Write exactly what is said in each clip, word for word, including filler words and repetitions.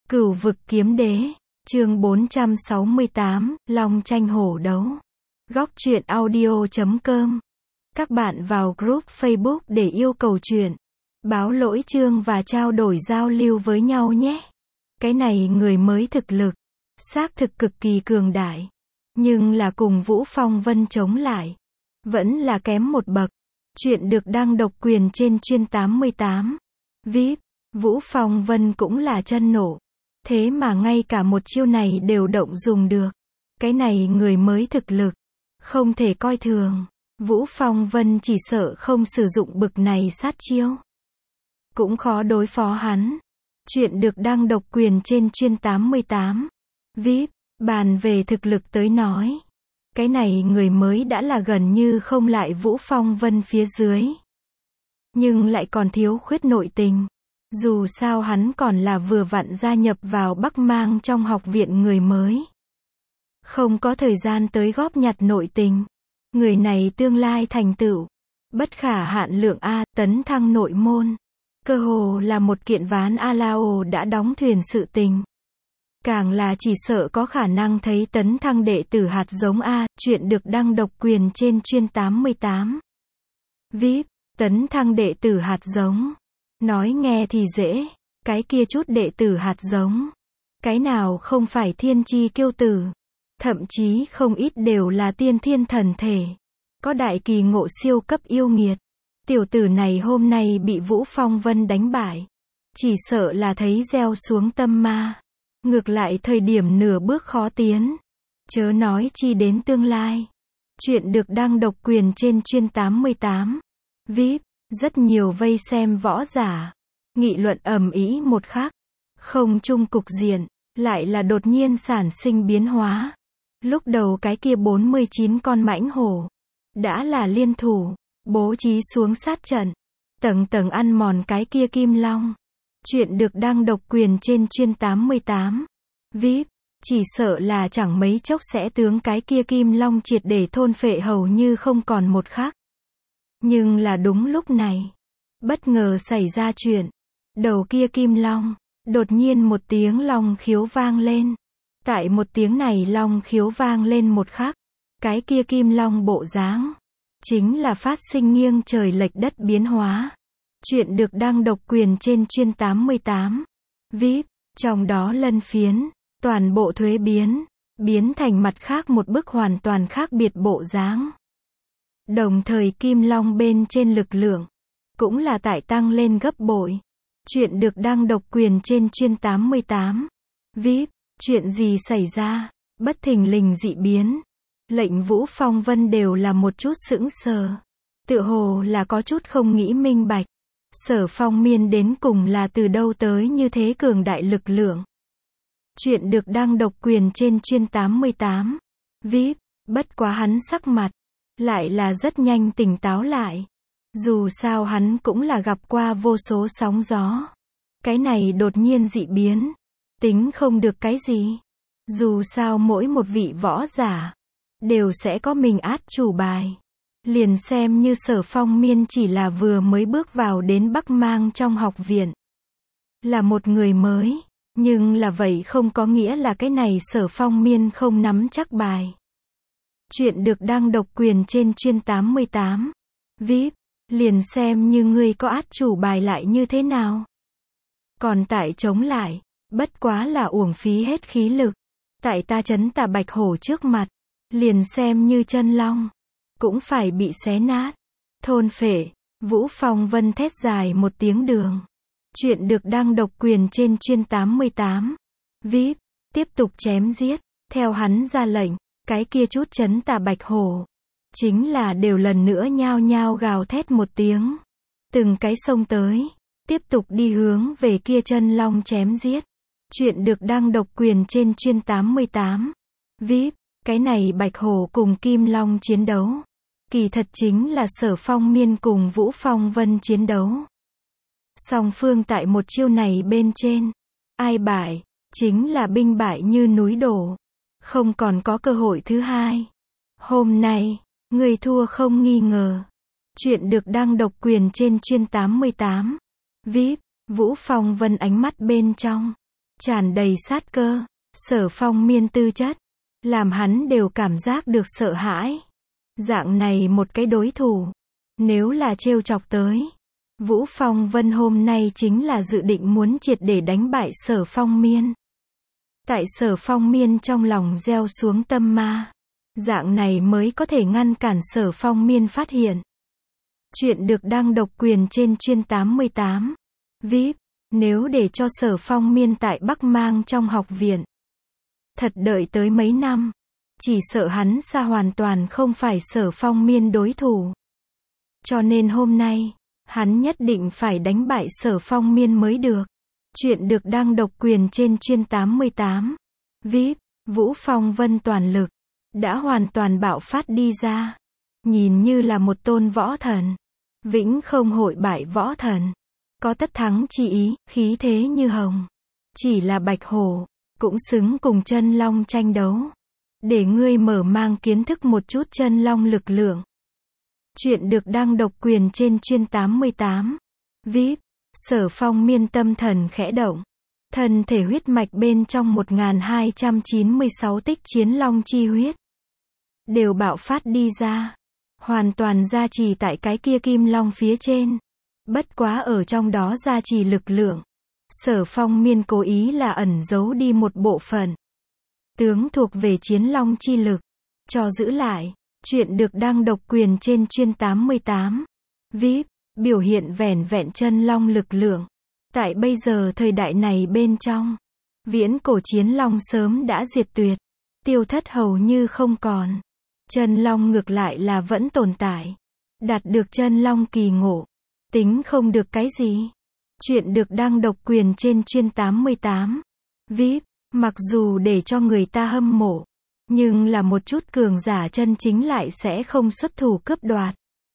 Cửu vực kiếm đế, chương bốn trăm sáu mươi tám, Long tranh hổ đấu. Góc truyện audio chấm com. Các bạn vào group Facebook để yêu cầu truyện, báo lỗi chương và trao đổi giao lưu với nhau nhé. Cái này người mới thực lực, xác thực cực kỳ cường đại. Nhưng là cùng Vũ Phong Vân chống lại, vẫn là kém một bậc. Chuyện được đăng độc quyền trên chuyên tám mươi tám. vê i pê, Vũ Phong Vân cũng là chân nổ. Thế mà ngay cả một chiêu này đều động dùng được. Cái này người mới thực lực, không thể coi thường. Vũ Phong Vân chỉ sợ không sử dụng bực này sát chiêu, cũng khó đối phó hắn. Chuyện được đăng độc quyền trên chuyên tám mươi tám. vê i pê, bàn về thực lực tới nói, cái này người mới đã là gần như không lại Vũ Phong Vân phía dưới. Nhưng lại còn thiếu khuyết nội tình. Dù sao hắn còn là vừa vặn gia nhập vào Bắc Mang trong học viện người mới. Không có thời gian tới góp nhặt nội tình. Người này tương lai thành tựu bất khả hạn lượng A, tấn thăng nội môn. Cơ hồ là một kiện ván A Lao đã đóng thuyền sự tình. Càng là chỉ sợ có khả năng thấy tấn thăng đệ tử hạt giống A, chuyện được đăng độc quyền trên chuyên tám mươi tám. vê i pê, tấn thăng đệ tử hạt giống. Nói nghe thì dễ, cái kia chút đệ tử hạt giống, cái nào không phải thiên chi kiêu tử, thậm chí không ít đều là tiên thiên thần thể, có đại kỳ ngộ siêu cấp yêu nghiệt. Tiểu tử này hôm nay bị Vũ Phong Vân đánh bại, chỉ sợ là thấy gieo xuống tâm ma, ngược lại thời điểm nửa bước khó tiến, chớ nói chi đến tương lai. Chuyện được đăng độc quyền trên chuyên tám mươi tám. vê i pê, rất nhiều vây xem võ giả, nghị luận ầm ĩ một khắc, không chung cục diện, lại là đột nhiên sản sinh biến hóa. Lúc đầu cái kia bốn mươi chín con mãnh hổ, đã là liên thủ, bố trí xuống sát trận, tầng tầng ăn mòn cái kia kim long. Chuyện được đăng độc quyền trên chuyên tám mươi tám. vê i pê, chỉ sợ là chẳng mấy chốc sẽ tướng cái kia kim long triệt để thôn phệ hầu như không còn một khắc. Nhưng là đúng lúc này, bất ngờ xảy ra chuyện. Đầu kia kim long, đột nhiên một tiếng long khiếu vang lên. Tại một tiếng này long khiếu vang lên một khắc, cái kia kim long bộ dáng, chính là phát sinh nghiêng trời lệch đất biến hóa. Chuyện được đăng độc quyền trên chuyên tám mươi tám. vê i pê, trong đó lân phiến, toàn bộ thuế biến, biến thành mặt khác một bức hoàn toàn khác biệt bộ dáng. Đồng thời kim long bên trên lực lượng, cũng là tại tăng lên gấp bội. Chuyện được đăng độc quyền trên chuyên tám mươi tám. vê i pê, chuyện gì xảy ra, bất thình lình dị biến. Lệnh Vũ Phong Vân đều là một chút sững sờ. Tựa hồ là có chút không nghĩ minh bạch. Sở Phong Miên đến cùng là từ đâu tới như thế cường đại lực lượng. Chuyện được đăng độc quyền trên chuyên tám mươi tám. vê i pê, bất quá hắn sắc mặt, lại là rất nhanh tỉnh táo lại. Dù sao hắn cũng là gặp qua vô số sóng gió. Cái này đột nhiên dị biến, tính không được cái gì. Dù sao mỗi một vị võ giả, đều sẽ có mình át chủ bài. Liền xem như Sở Phong Miên chỉ là vừa mới bước vào đến Bắc Mang trong học viện. Là một người mới, nhưng là vậy không có nghĩa là cái này Sở Phong Miên không nắm chắc bài. Chuyện được đăng độc quyền trên chuyên tám mươi tám. vê i pê, liền xem như ngươi có át chủ bài lại như thế nào. Còn tại chống lại, bất quá là uổng phí hết khí lực. Tại ta trấn tà bạch hổ trước mặt, liền xem như chân long, cũng phải bị xé nát, thôn phệ. Vũ Phong Vân thét dài một tiếng đường. Chuyện được đăng độc quyền trên chuyên tám mươi tám. vê i pê, tiếp tục chém giết, theo hắn ra lệnh. Cái kia chút trấn tà bạch hổ, chính là đều lần nữa nhao nhao gào thét một tiếng. Từng cái xông tới, tiếp tục đi hướng về kia chân long chém giết. Chuyện được đăng độc quyền trên chuyên tám mươi tám. vê i pê, cái này bạch hổ cùng kim long chiến đấu, kỳ thật chính là Sở Phong Miên cùng Vũ Phong Vân chiến đấu. Song phương tại một chiêu này bên trên, ai bại, chính là binh bại như núi đổ. Không còn có cơ hội thứ hai. Hôm nay, người thua không nghi ngờ. Chuyện được đăng độc quyền trên chuyên tám mươi tám. vê i pê, Vũ Phong Vân ánh mắt bên trong, tràn đầy sát cơ. Sở Phong Miên tư chất, làm hắn đều cảm giác được sợ hãi. Dạng này một cái đối thủ, nếu là trêu chọc tới, Vũ Phong Vân hôm nay chính là dự định muốn triệt để đánh bại Sở Phong Miên. Tại Sở Phong Miên trong lòng gieo xuống tâm ma, dạng này mới có thể ngăn cản Sở Phong Miên phát hiện. Chuyện được đăng độc quyền trên chuyên tám mươi tám. vê i pê, nếu để cho Sở Phong Miên tại Bắc Mang trong học viện, thật đợi tới mấy năm, chỉ sợ hắn xa hoàn toàn không phải Sở Phong Miên đối thủ. Cho nên hôm nay, hắn nhất định phải đánh bại Sở Phong Miên mới được. Chuyện được đăng độc quyền trên chuyên tám mươi tám. vê i pê, Vũ Phong Vân toàn lực, đã hoàn toàn bạo phát đi ra. Nhìn như là một tôn võ thần. Vĩnh không hội bại võ thần. Có tất thắng chi ý, khí thế như hồng. Chỉ là bạch hổ, cũng xứng cùng chân long tranh đấu. Để ngươi mở mang kiến thức một chút chân long lực lượng. Chuyện được đăng độc quyền trên chuyên tám mươi tám. vê i pê, Sở Phong Miên tâm thần khẽ động. Thân thể huyết mạch bên trong một nghìn hai trăm chín mươi sáu tích chiến long chi huyết đều bạo phát đi ra. Hoàn toàn gia trì tại cái kia kim long phía trên. Bất quá ở trong đó gia trì lực lượng, Sở Phong Miên cố ý là ẩn giấu đi một bộ phận tướng thuộc về chiến long chi lực, cho giữ lại. Chuyện được đăng độc quyền trên chuyên tám mươi tám. vê i pê, biểu hiện vẻn vẹn chân long lực lượng. Tại bây giờ thời đại này bên trong, viễn cổ chiến long sớm đã diệt tuyệt, tiêu thất hầu như không còn. Chân long ngược lại là vẫn tồn tại. Đạt được chân long kỳ ngộ, tính không được cái gì. Chuyện được đăng độc quyền trên chuyên tám mươi tám. vê i pê, mặc dù để cho người ta hâm mộ, nhưng là một chút cường giả chân chính lại sẽ không xuất thủ cướp đoạt.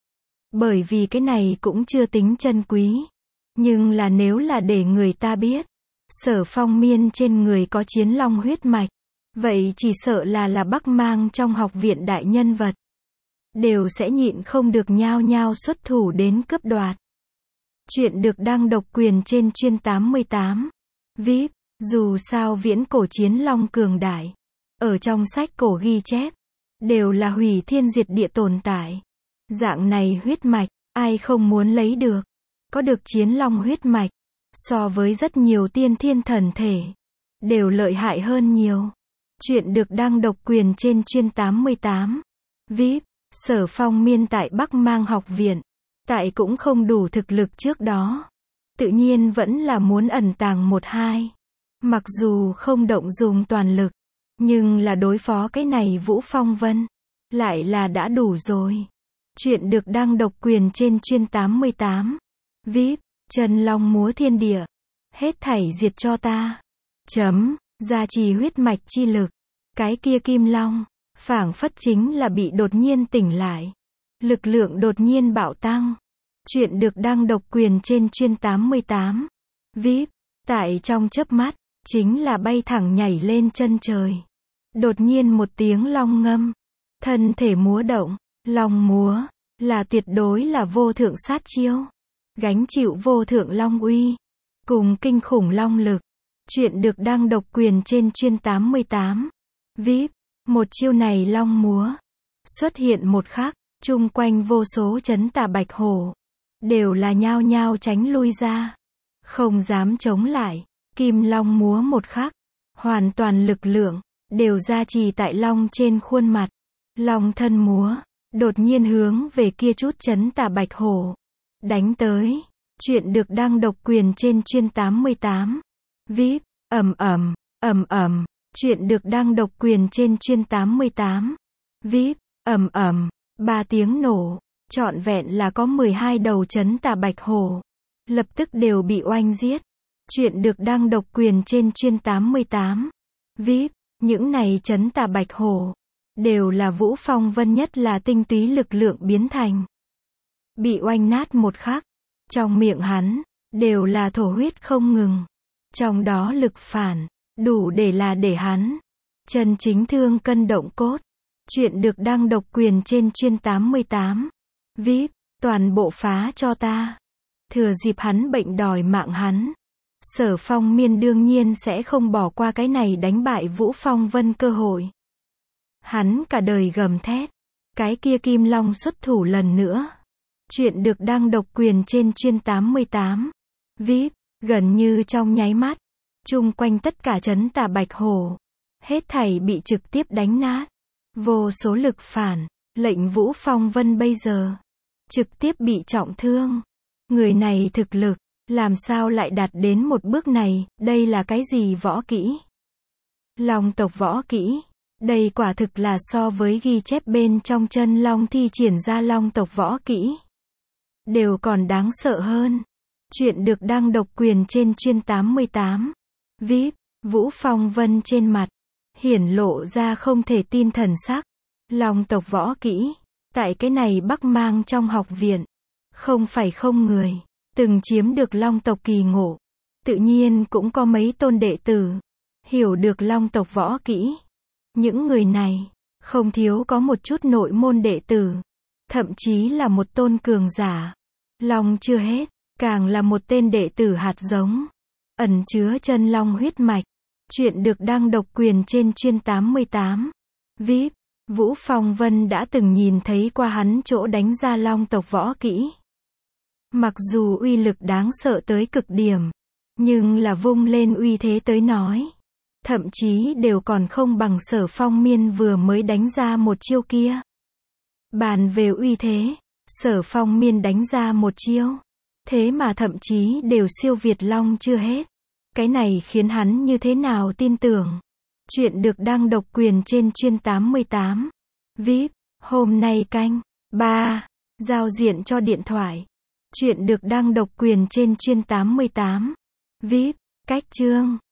Bởi vì cái này cũng chưa tính chân quý. Nhưng là nếu là để người ta biết, Sở Phong Miên trên người có chiến long huyết mạch, vậy chỉ sợ là là Bắc Mang trong học viện đại nhân vật, đều sẽ nhịn không được nhao nhao xuất thủ đến cướp đoạt. Chuyện được đăng độc quyền trên chuyên tám mươi tám. vê i pê, dù sao viễn cổ chiến long cường đại, ở trong sách cổ ghi chép, đều là hủy thiên diệt địa tồn tại. Dạng này huyết mạch, ai không muốn lấy được. Có được chiến long huyết mạch, so với rất nhiều tiên thiên thần thể, đều lợi hại hơn nhiều. Chuyện được đăng độc quyền trên chuyên tám mươi tám. vê i pê, Sở Phong Miên tại Bắc Mang học viện, tại cũng không đủ thực lực trước đó. Tự nhiên vẫn là muốn ẩn tàng một hai. Mặc dù không động dùng toàn lực, nhưng là đối phó cái này Vũ Phong Vân, lại là đã đủ rồi. Chuyện được đăng độc quyền trên chuyên tám mươi tám. vê i pê, chân long múa thiên địa, hết thảy diệt cho ta. Chấm, gia trì huyết mạch chi lực. Cái kia kim long, phảng phất chính là bị đột nhiên tỉnh lại. Lực lượng đột nhiên bạo tăng. Chuyện được đăng độc quyền trên chuyên tám mươi tám. vê i pê, tại trong chớp mắt, chính là bay thẳng nhảy lên chân trời. Đột nhiên một tiếng long ngâm, thân thể múa động, long múa, là tuyệt đối là vô thượng sát chiêu. Gánh chịu vô thượng long uy, cùng kinh khủng long lực. Chuyện được đăng độc quyền trên chuyên tám mươi tám. vê i pê, một chiêu này long múa, xuất hiện một khắc, chung quanh vô số chấn tà bạch hổ, đều là nhao nhao tránh lui ra. Không dám chống lại, kim long múa một khắc, hoàn toàn lực lượng, đều gia trì tại long trên khuôn mặt. Long thân múa, đột nhiên hướng về kia chút chấn tà bạch hổ đánh tới. Chuyện được đăng độc quyền trên chuyên tám mươi tám. vê i pê, ầm ầm, ầm ầm. Chuyện được đăng độc quyền trên chuyên tám mươi tám. vê i pê, ầm ầm, ba tiếng nổ, trọn vẹn là có mười hai đầu chấn tà bạch hổ, lập tức đều bị oanh giết. Chuyện được đăng độc quyền trên chuyên tám mươi tám. vê i pê, những này chấn tà bạch hổ, đều là Vũ Phong Vân nhất là tinh túy lực lượng biến thành. Bị oanh nát một khắc, trong miệng hắn, đều là thổ huyết không ngừng. Trong đó lực phản, đủ để là để hắn chân chính thương cân động cốt. Chuyện được đăng độc quyền trên chuyên tám mươi tám. vê i pê, toàn bộ phá cho ta. Thừa dịp hắn bệnh đòi mạng hắn. Sở Phong Miên đương nhiên sẽ không bỏ qua cái này đánh bại Vũ Phong Vân cơ hội. Hắn cả đời gầm thét. Cái kia Kim Long xuất thủ lần nữa. Chuyện được đăng độc quyền trên chuyên tám mươi tám. vê i pê, gần như trong nháy mắt. Chung quanh tất cả trấn Tà Bạch Hổ. Hết thảy bị trực tiếp đánh nát. Vô số lực phản. Lệnh Vũ Phong Vân bây giờ. Trực tiếp bị trọng thương. Người này thực lực. Làm sao lại đạt đến một bước này, đây là cái gì võ kỹ? Long tộc võ kỹ. Đây quả thực là so với ghi chép bên trong chân long thi triển ra long tộc võ kỹ. Đều còn đáng sợ hơn. Chuyện được đăng độc quyền trên chuyên tám mươi tám. vê i pê, Vũ Phong Vân trên mặt. Hiển lộ ra không thể tin thần sắc. Long tộc võ kỹ. Tại cái này Bắc Mang trong học viện. Không phải không người. Từng chiếm được long tộc kỳ ngộ. Tự nhiên cũng có mấy tôn đệ tử. Hiểu được long tộc võ kỹ. Những người này, không thiếu có một chút nội môn đệ tử. Thậm chí là một tôn cường giả. Long chưa hết, càng là một tên đệ tử hạt giống. Ẩn chứa chân long huyết mạch. Chuyện được đăng độc quyền trên chuyên tám mươi tám. vê i pê, Vũ Phong Vân đã từng nhìn thấy qua hắn chỗ đánh ra long tộc võ kỹ. Mặc dù uy lực đáng sợ tới cực điểm, nhưng là vung lên uy thế tới nói. Thậm chí đều còn không bằng Sở Phong Miên vừa mới đánh ra một chiêu kia. Bàn về uy thế, Sở Phong Miên đánh ra một chiêu. Thế mà thậm chí đều siêu việt long chưa hết. Cái này khiến hắn như thế nào tin tưởng. Chuyện được đăng độc quyền trên chuyên tám mươi tám. vê i pê, hôm nay canh ba. Giao diện cho điện thoại. Chuyện được đăng độc quyền trên chuyên tám mươi tám. vê i pê, cách chương.